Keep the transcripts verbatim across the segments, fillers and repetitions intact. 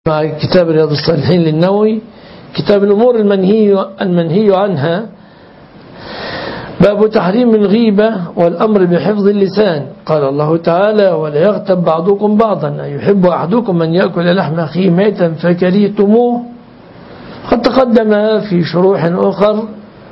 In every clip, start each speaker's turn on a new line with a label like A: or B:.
A: مع كتاب رياض الصالحين للنووي، كتاب الأمور المنهي, المنهي عنها، باب تحريم الغيبة والأمر بحفظ اللسان. قال الله تعالى: ولا يغتب بعضكم بعضا أيحب أحدكم من يأكل لحم أخيه ميتا فكرهتموه. قد تقدم في شروح أخر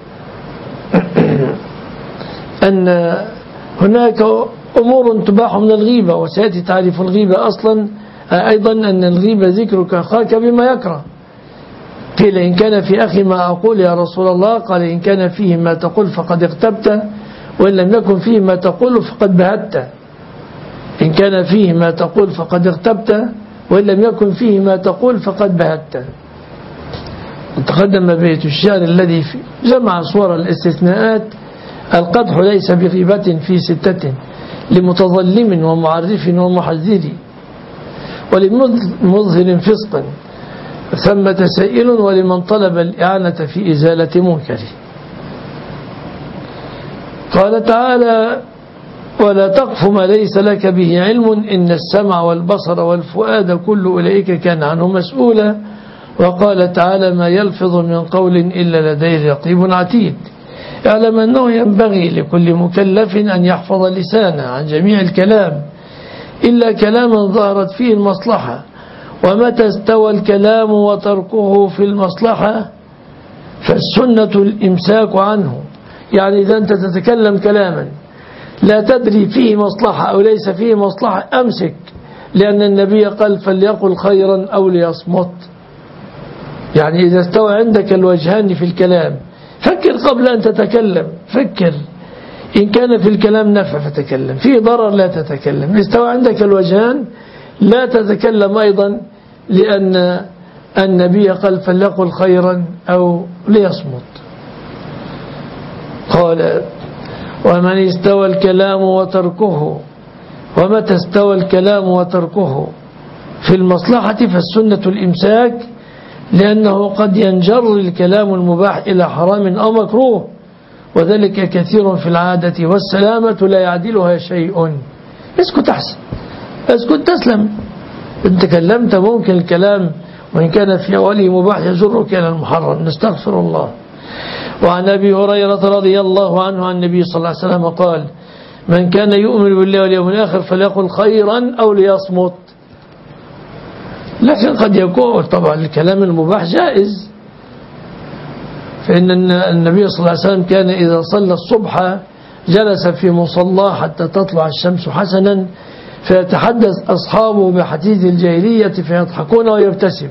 A: أن هناك أمور تباح من الغيبة، وسيأتي تعريف الغيبة أصلا أيضا أن الغيبة ذكرك أخاك بما يكره. قيل: إن كان في أخي ما أقول يا رسول الله؟ قال: إن كان فيه ما تقول فقد اغتبت، وإن لم يكن فيه ما تقول فقد بهت. إن كان فيه ما تقول فقد اغتبت، وإن لم يكن فيه ما تقول فقد بهت. وتقدم بيت الشعر الذي جمع صور الاستثناءات: القدح ليس بغيبة في ستة، لمتظلم ومعرف ومحذر، ولمظهر فسقا، ثمة سائل، ولمن طلب الإعانة في إزالة منكر. قال تعالى: ولا تقف ما ليس لك به علم إن السمع والبصر والفؤاد كل أولئك كان عنه مسؤولا. وقال تعالى: ما يلفظ من قول إلا لديه رقيب عتيد. اعلم أنه ينبغي لكل مكلف أن يحفظ لسانه عن جميع الكلام إلا كلاما ظهرت فيه المصلحة، ومتى استوى الكلام وتركه في المصلحة فالسنة الإمساك عنه. يعني إذا أنت تتكلم كلاما لا تدري فيه مصلحة أو ليس فيه مصلحة أمسك، لأن النبي قال: فليقل خيرا أو ليصمت. يعني إذا استوى عندك الوجهان في الكلام فكر قبل أن تتكلم، فكر. إن كان في الكلام نفع فتكلم، في ضرر لا تتكلم. استوى عندك الوجهان لا تتكلم أيضا، لأن النبي قال: فليقل خيرا أو ليصمت. قال: ومن استوى الكلام وتركه ومتى استوى الكلام وتركه في المصلحة فالسنة الإمساك، لأنه قد ينجر الكلام المباح إلى حرام أو مكروه، وذلك كثير في العادة، والسلامة لا يعدلها شيء. اسكت أحسن، اسكت تسلم. إن تكلمت ممكن الكلام وإن كان في أوله مباح يجرك إلى المحرم، نستغفر الله. وعن أبي هريرة رضي الله عنه عن النبي صلى الله عليه وسلم قال: من كان يؤمن بالله واليوم الآخر فليقل خيرا أو ليصمت. لكن قد يكون طبعا الكلام المباح جائز، فإن النبي صلى الله عليه وسلم كان إذا صلى الصبح جلس في مصلاه حتى تطلع الشمس حسنا، فيتحدث أصحابه بحديث الجاهلية فيضحكون ويبتسم.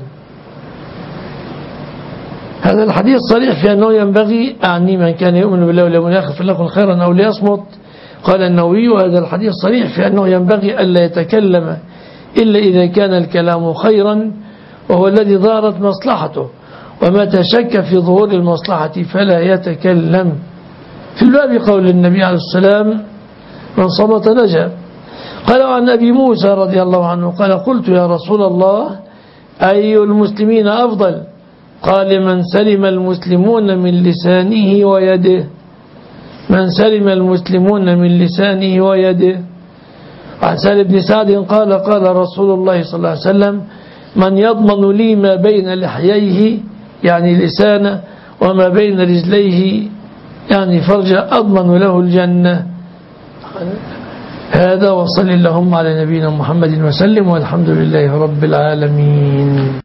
A: هذا الحديث صريح في أنه ينبغي، أعني من كان يؤمن بالله واليوم الآخر فليقل خيرا أو ليصمت. قال النووي: وهذا الحديث صريح في أنه ينبغي ألا يتكلم إلا إذا كان الكلام خيرا وهو الذي ظهرت مصلحته، ومتى شك في ظهور المصلحة فلا يتكلم. في الباب قول النبي عليه السلام: من صمت نجا. قال: عن أبي موسى رضي الله عنه قال: قلت يا رسول الله أي المسلمين أفضل؟ قال: من سلم المسلمون من لسانه ويده. من سلم المسلمون من لسانه ويده. عن سهل بن سعد قال: قال رسول الله صلى الله عليه وسلم: من يضمن لي ما بين لحييه يعني لسانه وما بين رجليه يعني فرجه أضمن له الجنة. هذا، وصل اللهم على نبينا محمد وسلم، والحمد لله رب العالمين.